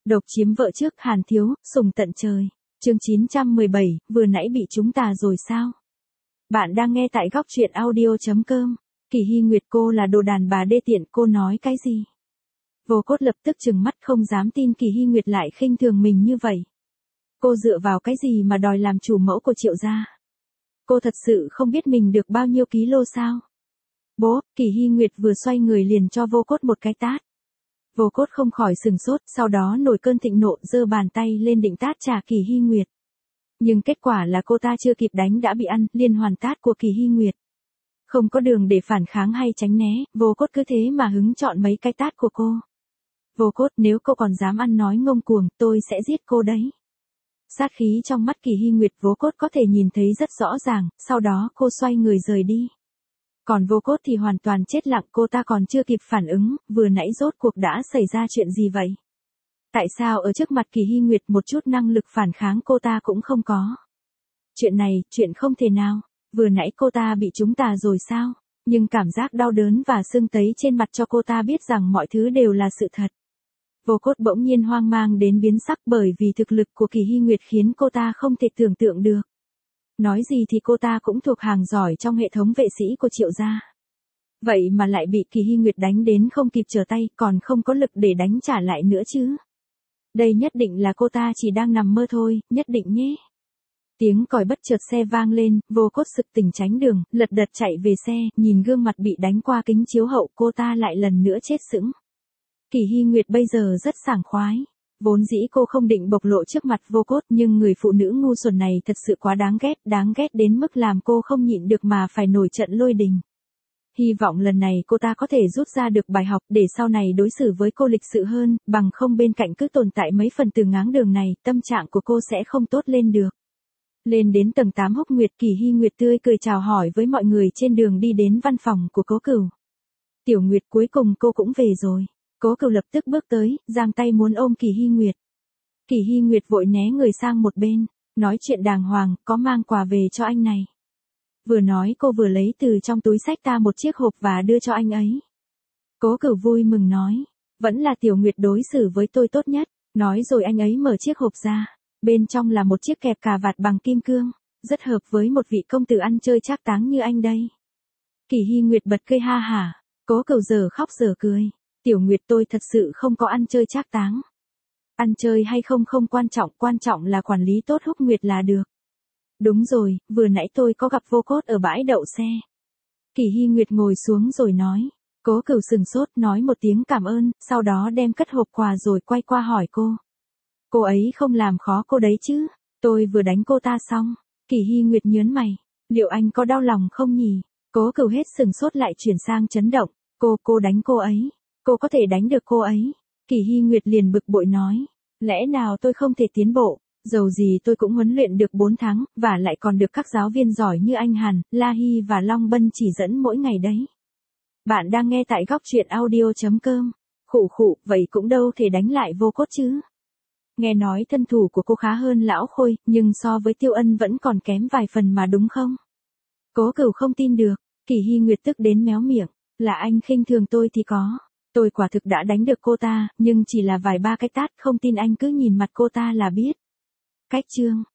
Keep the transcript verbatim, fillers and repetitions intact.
Độc chiếm vợ trước Hàn Thiếu, sùng tận trời. Chương chín trăm mười bảy, vừa nãy bị chúng ta rồi sao? Bạn đang nghe tại góc truyện audio chấm com. Kỳ Hy Nguyệt, cô là đồ đàn bà đê tiện, cô nói cái gì? Vô Cốt lập tức trừng mắt không dám tin Kỳ Hy Nguyệt lại khinh thường mình như vậy. Cô dựa vào cái gì mà đòi làm chủ mẫu của Triệu gia? Cô thật sự không biết mình được bao nhiêu ký lô sao? Bố, Kỳ Hy Nguyệt vừa xoay người liền cho Vô Cốt một cái tát. Vô Cốt không khỏi sừng sốt, sau đó nổi cơn thịnh nộ giơ bàn tay lên định tát trả Kỳ Hy Nguyệt. Nhưng kết quả là cô ta chưa kịp đánh đã bị ăn, liên hoàn tát của Kỳ Hy Nguyệt. Không có đường để phản kháng hay tránh né, Vô Cốt cứ thế mà hứng chọn mấy cái tát của cô. Vô Cốt, nếu cô còn dám ăn nói ngông cuồng, tôi sẽ giết cô đấy. Sát khí trong mắt Kỳ Hy Nguyệt Vô Cốt có thể nhìn thấy rất rõ ràng, sau đó cô xoay người rời đi. Còn Vô Cốt thì hoàn toàn chết lặng, cô ta còn chưa kịp phản ứng, vừa nãy rốt cuộc đã xảy ra chuyện gì vậy? Tại sao ở trước mặt Kỳ Hy Nguyệt một chút năng lực phản kháng cô ta cũng không có? Chuyện này, chuyện không thể nào, vừa nãy cô ta bị chúng ta rồi sao? Nhưng cảm giác đau đớn và sưng tấy trên mặt cho cô ta biết rằng mọi thứ đều là sự thật. Vô Cốt bỗng nhiên hoang mang đến biến sắc bởi vì thực lực của Kỳ Hy Nguyệt khiến cô ta không thể tưởng tượng được. Nói gì thì cô ta cũng thuộc hàng giỏi trong hệ thống vệ sĩ của Triệu gia. Vậy mà lại bị Kỳ Hy Nguyệt đánh đến không kịp trở tay, còn không có lực để đánh trả lại nữa chứ. Đây nhất định là cô ta chỉ đang nằm mơ thôi, nhất định nhé. Tiếng còi bất chợt xe vang lên, Vô Cốt sực tỉnh tránh đường, lật đật chạy về xe, nhìn gương mặt bị đánh qua kính chiếu hậu, cô ta lại lần nữa chết sững. Kỳ Hy Nguyệt bây giờ rất sảng khoái. Vốn dĩ cô không định bộc lộ trước mặt Vô Cốt, nhưng người phụ nữ ngu xuẩn này thật sự quá đáng ghét, đáng ghét đến mức làm cô không nhịn được mà phải nổi trận lôi đình. Hy vọng lần này cô ta có thể rút ra được bài học để sau này đối xử với cô lịch sự hơn, bằng không bên cạnh cứ tồn tại mấy phần từ ngáng đường này, tâm trạng của cô sẽ không tốt lên được. Lên đến tầng tám Húc Nguyệt, Kỳ Hy Nguyệt tươi cười chào hỏi với mọi người trên đường đi đến văn phòng của Cố Cửu. Tiểu Nguyệt, cuối cùng cô cũng về rồi. Cố Cửu lập tức bước tới, giang tay muốn ôm Kỳ Hy Nguyệt. Kỳ Hy Nguyệt vội né người sang một bên, nói chuyện đàng hoàng, có mang quà về cho anh này. Vừa nói cô vừa lấy từ trong túi xách ra một chiếc hộp và đưa cho anh ấy. Cố Cửu vui mừng nói, vẫn là Tiểu Nguyệt đối xử với tôi tốt nhất, nói rồi anh ấy mở chiếc hộp ra, bên trong là một chiếc kẹp cà vạt bằng kim cương, rất hợp với một vị công tử ăn chơi trác táng như anh đây. Kỳ Hy Nguyệt bật cười ha hả, Cố Cửu giờ khóc giờ cười. Tiểu Nguyệt, tôi thật sự không có ăn chơi trác táng. Ăn chơi hay không không quan trọng, quan trọng là quản lý tốt Húc Nguyệt là được. Đúng rồi, vừa nãy tôi có gặp Vô Cốt ở bãi đậu xe. Kỳ Hy Nguyệt ngồi xuống rồi nói. Cố Cửu sừng sốt nói một tiếng cảm ơn, sau đó đem cất hộp quà rồi quay qua hỏi cô. Cô ấy không làm khó cô đấy chứ? Tôi vừa đánh cô ta xong. Kỳ Hy Nguyệt nhớn mày. Liệu anh có đau lòng không nhỉ? Cố Cửu hết sừng sốt lại chuyển sang chấn động. Cô, cô đánh cô ấy. Cô có thể đánh được cô ấy. Kỳ Hy Nguyệt liền bực bội nói. Lẽ nào tôi không thể tiến bộ? Dầu gì tôi cũng huấn luyện được bốn tháng, và lại còn được các giáo viên giỏi như anh Hàn, La Hy và Long Bân chỉ dẫn mỗi ngày đấy. Bạn đang nghe tại góc truyện audio chấm com. Khụ khụ, vậy cũng đâu thể đánh lại Vô Cốt chứ. Nghe nói thân thủ của cô khá hơn Lão Khôi, nhưng so với Tiêu Ân vẫn còn kém vài phần mà đúng không? Cố Cửu không tin được. Kỳ Hy Nguyệt tức đến méo miệng. Là anh khinh thường tôi thì có. Tôi quả thực đã đánh được cô ta, nhưng chỉ là vài ba cái tát, không tin anh cứ nhìn mặt cô ta là biết. Cách chương.